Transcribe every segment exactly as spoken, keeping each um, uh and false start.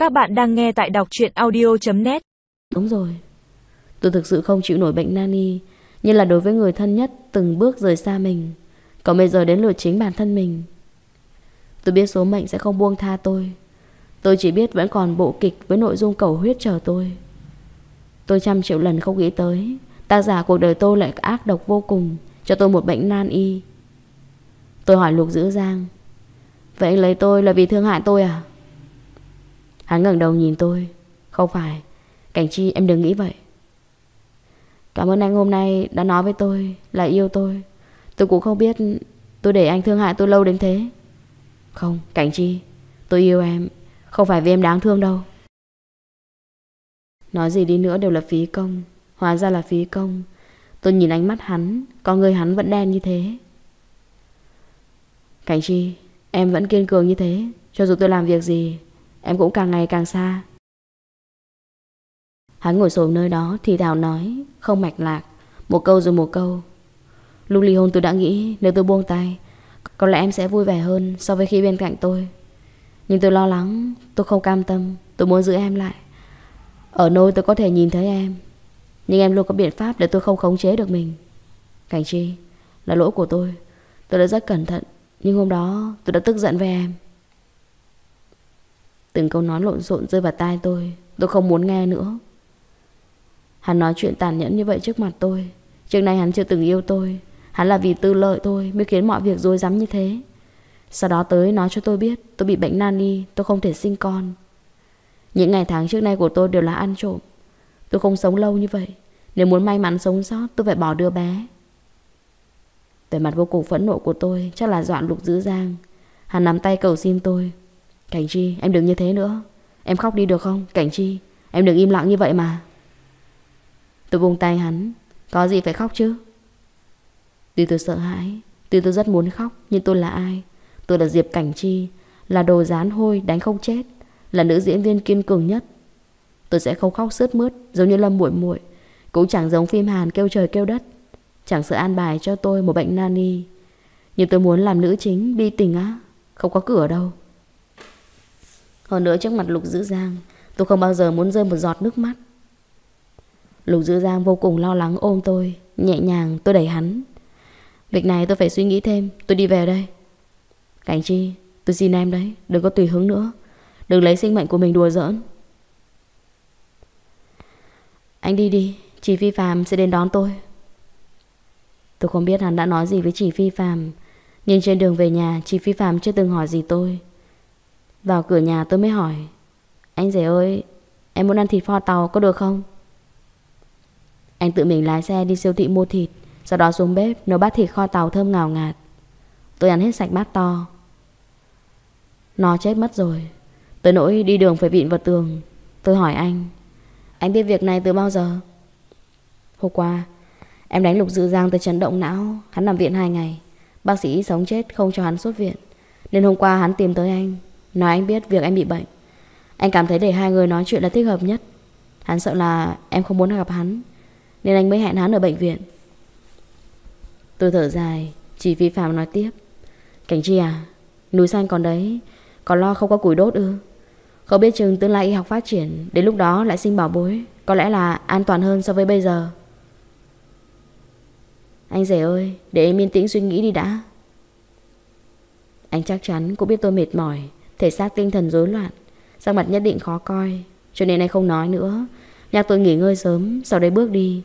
Các bạn đang nghe tại đọc truyện audio chấm net. Đúng rồi, tôi thực sự không chịu nổi bệnh nani, như là đối với người thân nhất từng bước rời xa mình. Còn bây giờ đến lượt chính bản thân mình. Tôi biết số mệnh sẽ không buông tha tôi. Tôi chỉ biết vẫn còn bộ kịch với nội dung cầu huyết chờ tôi. Tôi trăm triệu lần không nghĩ tới tác giả cuộc đời tôi lại ác độc vô cùng, cho tôi một bệnh nan y. Tôi hỏi Lục Dữ Giang: vậy anh lấy tôi là vì thương hại tôi à? Hắn ngẩng đầu nhìn tôi: không phải, Cảnh Chi, em đừng nghĩ vậy. Cảm ơn anh hôm nay đã nói với tôi là yêu tôi. Tôi cũng không biết tôi để anh thương hại tôi lâu đến thế. Không, Cảnh Chi, tôi yêu em, không phải vì em đáng thương đâu. Nói gì đi nữa đều là phí công. Hóa ra là phí công. Tôi nhìn ánh mắt hắn, con người hắn vẫn đen như thế. Cảnh Chi, em vẫn kiên cường như thế. Cho dù tôi làm việc gì, em cũng càng ngày càng xa. Hắn ngồi xổm nơi đó thì thào nói, không mạch lạc, một câu rồi một câu. Lúc ly hôn tôi đã nghĩ nếu tôi buông tay, có lẽ em sẽ vui vẻ hơn so với khi bên cạnh tôi. Nhưng tôi lo lắng, tôi không cam tâm, tôi muốn giữ em lại. Ở nơi tôi có thể nhìn thấy em, nhưng em luôn có biện pháp để tôi không khống chế được mình. Cảnh Chi, là lỗi của tôi. Tôi đã rất cẩn thận, nhưng hôm đó tôi đã tức giận với em. Từng câu nói lộn xộn rơi vào tai tôi. Tôi không muốn nghe nữa. Hắn nói chuyện tàn nhẫn như vậy trước mặt tôi. Trước nay hắn chưa từng yêu tôi. Hắn là vì tư lợi tôi mới khiến mọi việc rối rắm như thế. Sau đó tới nói cho tôi biết tôi bị bệnh nan y, tôi không thể sinh con. Những ngày tháng trước nay của tôi đều là ăn trộm. Tôi không sống lâu như vậy. Nếu muốn may mắn sống sót, tôi phải bỏ đứa bé. Vẻ mặt vô cùng phẫn nộ của tôi chắc là dọa Lục Dữ Giang. Hắn nắm tay cầu xin tôi: Cảnh Chi, em đừng như thế nữa. Em khóc đi được không? Cảnh Chi, em đừng im lặng như vậy mà. Tôi buông tay hắn: có gì phải khóc chứ? Tuy tôi sợ hãi, tuy tôi rất muốn khóc, nhưng tôi là ai? Tôi là Diệp Cảnh Chi, là đồ dán hôi đánh không chết, là nữ diễn viên kiên cường nhất. Tôi sẽ không khóc sướt mướt giống như Lâm Muội Muội, cũng chẳng giống phim Hàn kêu trời kêu đất, chẳng sợ an bài cho tôi một bệnh nani. Nhưng tôi muốn làm nữ chính bi tình á, không có cửa đâu. Hơn nữa trước mặt Lục Dữ Giang, tôi không bao giờ muốn rơi một giọt nước mắt. Lục Dữ Giang vô cùng lo lắng ôm tôi, nhẹ nhàng tôi đẩy hắn: việc này tôi phải suy nghĩ thêm, tôi đi về đây. Cảnh Chi, tôi xin em đấy, đừng có tùy hứng nữa. Đừng lấy sinh mệnh của mình đùa giỡn. Anh đi đi, chị Phi Phạm sẽ đến đón tôi. Tôi không biết hắn đã nói gì với chị Phi Phạm, nhưng trên đường về nhà chị Phi Phạm chưa từng hỏi gì tôi. Vào cửa nhà tôi mới hỏi: anh rể ơi, em muốn ăn thịt kho tàu có được không? Anh tự mình lái xe đi siêu thị mua thịt, sau đó xuống bếp nấu bát thịt kho tàu thơm ngào ngạt. Tôi ăn hết sạch bát to. Nó chết mất rồi, tới nỗi đi đường phải vịn vào tường. Tôi hỏi anh: anh biết việc này từ bao giờ? Hôm qua em đánh Lục Dữ Giang tới chấn động não. Hắn nằm viện hai ngày, bác sĩ sống chết không cho hắn xuất viện, nên hôm qua hắn tìm tới anh, nói anh biết việc em bị bệnh. Anh cảm thấy để hai người nói chuyện là thích hợp nhất. Hắn sợ là em không muốn gặp hắn, nên anh mới hẹn hắn ở bệnh viện. Tôi thở dài. Chị Phi Phạm nói tiếp: Cảnh Chi à, núi xanh còn đấy, còn lo không có củi đốt ư? Không biết chừng tương lai y học phát triển, đến lúc đó lại sinh bảo bối, có lẽ là an toàn hơn so với bây giờ. Anh rể ơi, để em yên tĩnh suy nghĩ đi đã. Anh chắc chắn cũng biết tôi mệt mỏi, thể xác tinh thần rối loạn, sắc mặt nhất định khó coi, cho nên anh không nói nữa, nhắc tôi nghỉ ngơi sớm, sau đấy bước đi.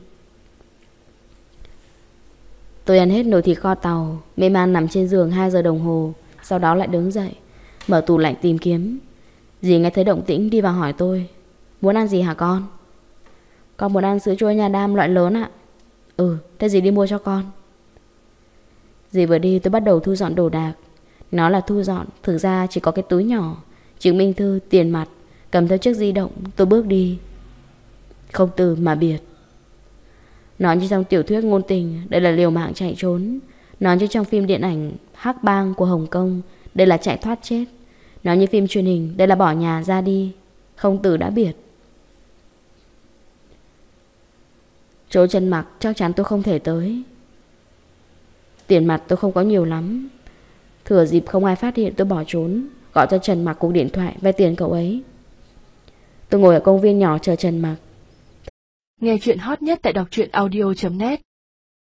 Tôi ăn hết nồi thịt kho tàu, mê man nằm trên giường hai giờ đồng hồ, sau đó lại đứng dậy, mở tủ lạnh tìm kiếm. Dì nghe thấy động tĩnh đi vào hỏi tôi: muốn ăn gì hả con? Con muốn ăn sữa chua nhà Đam loại lớn ạ. Ừ, thế dì đi mua cho con. Dì vừa đi tôi bắt đầu thu dọn đồ đạc. Nó là thu dọn, thực ra chỉ có cái túi nhỏ, chứng minh thư, tiền mặt, cầm theo chiếc di động. Tôi bước đi, không từ mà biệt. Nói như trong tiểu thuyết ngôn tình, đây là liều mạng chạy trốn. Nói như trong phim điện ảnh Hắc Bang của Hồng Kông, đây là chạy thoát chết. Nói như phim truyền hình, đây là bỏ nhà ra đi. Không từ đã biệt. Chỗ chân mặc chắc chắn tôi không thể tới. Tiền mặt tôi không có nhiều lắm. Thừa dịp không ai phát hiện tôi bỏ trốn, gọi cho Trần Mặc cuộc điện thoại vay tiền cậu ấy. Tôi ngồi ở công viên nhỏ chờ Trần Mặc. Nghe chuyện hot nhất tại đọc truyện audio chấm net.